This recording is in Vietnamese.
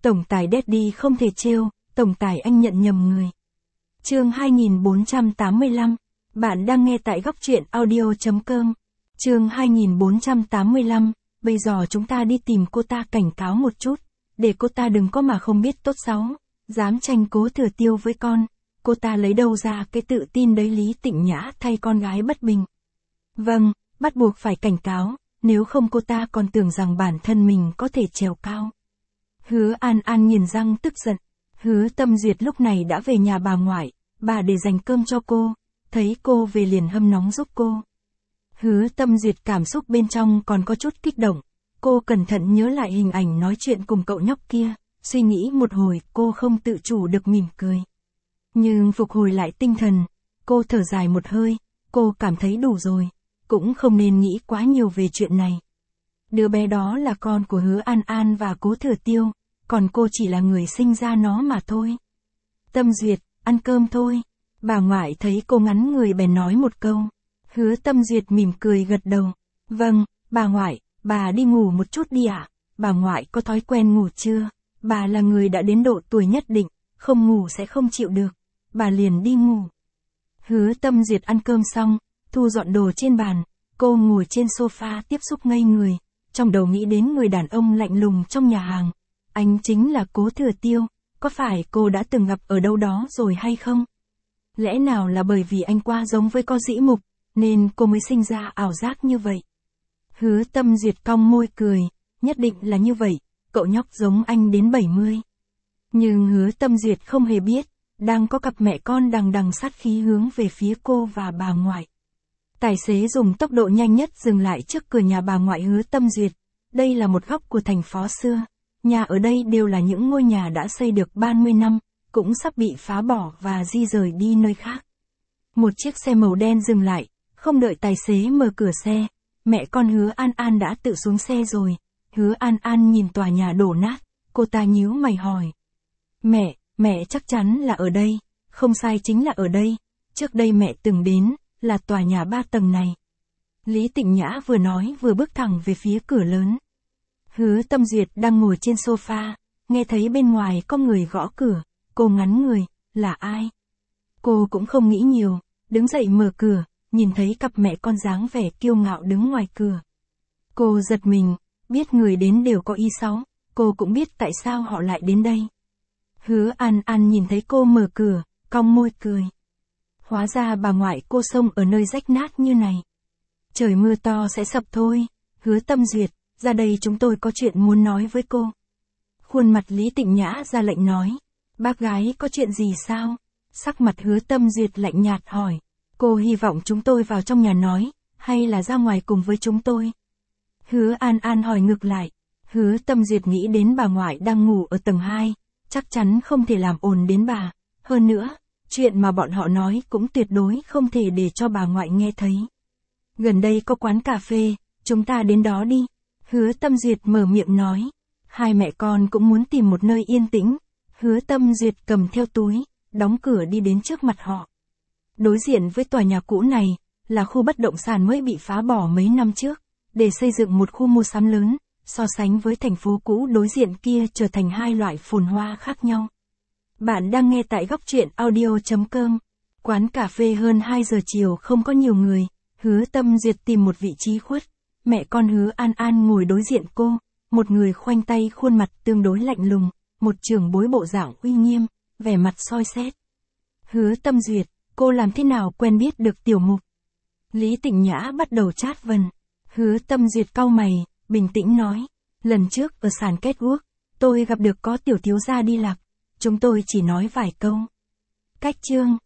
Tổng tài Daddy không thể trêu, tổng tài anh nhận nhầm người. Chương 2485. Bạn đang nghe tại góc truyện audio.com. Chương 2485. Bây giờ chúng ta đi tìm cô ta cảnh cáo một chút, để cô ta đừng có mà không biết tốt xấu, dám tranh Cố Thừa Tiêu với con. Cô ta lấy đâu ra cái tự tin đấy? Lý Tịnh Nhã thay con gái bất bình. Vâng, bắt buộc phải cảnh cáo, nếu không cô ta còn tưởng rằng bản thân mình có thể trèo cao. Hứa An An nghiến răng tức giận. Hứa Tâm Duyệt lúc này đã về nhà bà ngoại, bà để dành cơm cho cô, thấy cô về liền hâm nóng giúp cô. Hứa Tâm Duyệt cảm xúc bên trong còn có chút kích động, cô cẩn thận nhớ lại hình ảnh nói chuyện cùng cậu nhóc kia, suy nghĩ một hồi cô không tự chủ được mỉm cười. Nhưng phục hồi lại tinh thần, cô thở dài một hơi, cô cảm thấy đủ rồi, cũng không nên nghĩ quá nhiều về chuyện này. Đứa bé đó là con của Hứa An An và Cố Thừa Tiêu, còn cô chỉ là người sinh ra nó mà thôi. Tâm Duyệt, ăn cơm thôi. Bà ngoại thấy cô ngắn người bèn nói một câu. Hứa Tâm Duyệt mỉm cười gật đầu. Vâng, bà ngoại, bà đi ngủ một chút đi ạ. Bà ngoại có thói quen ngủ chưa? Bà là người đã đến độ tuổi nhất định, không ngủ sẽ không chịu được. Bà liền đi ngủ. Hứa Tâm Duyệt ăn cơm xong, thu dọn đồ trên bàn, cô ngồi trên sofa tiếp xúc ngây người, trong đầu nghĩ đến người đàn ông lạnh lùng trong nhà hàng. Anh chính là Cố Thừa Tiêu, có phải cô đã từng gặp ở đâu đó rồi hay không? Lẽ nào là bởi vì anh qua giống với Có Dĩ Mục, nên cô mới sinh ra ảo giác như vậy? Hứa Tâm Duyệt cong môi cười, nhất định là như vậy, cậu nhóc giống anh đến 70. Nhưng Hứa Tâm Duyệt không hề biết, đang có cặp mẹ con đằng đằng sát khí hướng về phía cô và bà ngoại. Tài xế dùng tốc độ nhanh nhất dừng lại trước cửa nhà bà ngoại Hứa Tâm Duyệt. Đây là một góc của thành phố xưa. Nhà ở đây đều là những ngôi nhà đã xây được 30 năm, cũng sắp bị phá bỏ và di rời đi nơi khác. Một chiếc xe màu đen dừng lại, không đợi tài xế mở cửa xe, mẹ con Hứa An An đã tự xuống xe rồi. Hứa An An nhìn tòa nhà đổ nát, cô ta nhíu mày hỏi. Mẹ chắc chắn là ở đây, không sai chính là ở đây, trước đây mẹ từng đến, là tòa nhà 3 tầng này. Lý Tịnh Nhã vừa nói vừa bước thẳng về phía cửa lớn. Hứa Tâm Duyệt đang ngồi trên sofa, nghe thấy bên ngoài có người gõ cửa, cô ngắn người, là ai? Cô cũng không nghĩ nhiều, đứng dậy mở cửa, nhìn thấy cặp mẹ con dáng vẻ kiêu ngạo đứng ngoài cửa. Cô giật mình, biết người đến đều có ý xấu, cô cũng biết tại sao họ lại đến đây. Hứa An An nhìn thấy cô mở cửa, cong môi cười. Hóa ra bà ngoại cô xông ở nơi rách nát như này. Trời mưa to sẽ sập thôi. Hứa Tâm Duyệt, ra đây chúng tôi có chuyện muốn nói với cô. Khuôn mặt Lý Tịnh Nhã ra lệnh nói. Bác gái có chuyện gì sao? Sắc mặt Hứa Tâm Duyệt lạnh nhạt hỏi. Cô hy vọng chúng tôi vào trong nhà nói, hay là ra ngoài cùng với chúng tôi? Hứa An An hỏi ngược lại. Hứa Tâm Duyệt nghĩ đến bà ngoại đang ngủ ở tầng 2, chắc chắn không thể làm ồn đến bà. Hơn nữa, chuyện mà bọn họ nói cũng tuyệt đối không thể để cho bà ngoại nghe thấy. Gần đây có quán cà phê, chúng ta đến đó đi. Hứa Tâm Duyệt mở miệng nói. Hai mẹ con cũng muốn tìm một nơi yên tĩnh. Hứa Tâm Duyệt cầm theo túi, đóng cửa đi đến trước mặt họ. Đối diện với tòa nhà cũ này, là khu bất động sản mới bị phá bỏ mấy năm trước, để xây dựng một khu mua sắm lớn, so sánh với thành phố cũ đối diện kia trở thành hai loại phồn hoa khác nhau. Bạn đang nghe tại góc truyện audio.com. Quán cà phê hơn 2 giờ chiều không có nhiều người, Hứa Tâm Duyệt tìm một vị trí khuất. Mẹ con Hứa An An ngồi đối diện cô, một người khoanh tay khuôn mặt tương đối lạnh lùng, một trưởng bối bộ dạng uy nghiêm, vẻ mặt soi xét. Hứa Tâm Duyệt, cô làm thế nào quen biết được Tiểu Mục? Lý Tịnh Nhã bắt đầu trát vần. Hứa Tâm Duyệt cau mày, bình tĩnh nói. Lần trước ở sàn Catwalk, tôi gặp được có tiểu thiếu gia đi lạc. Chúng tôi chỉ nói vài câu. Cách chương.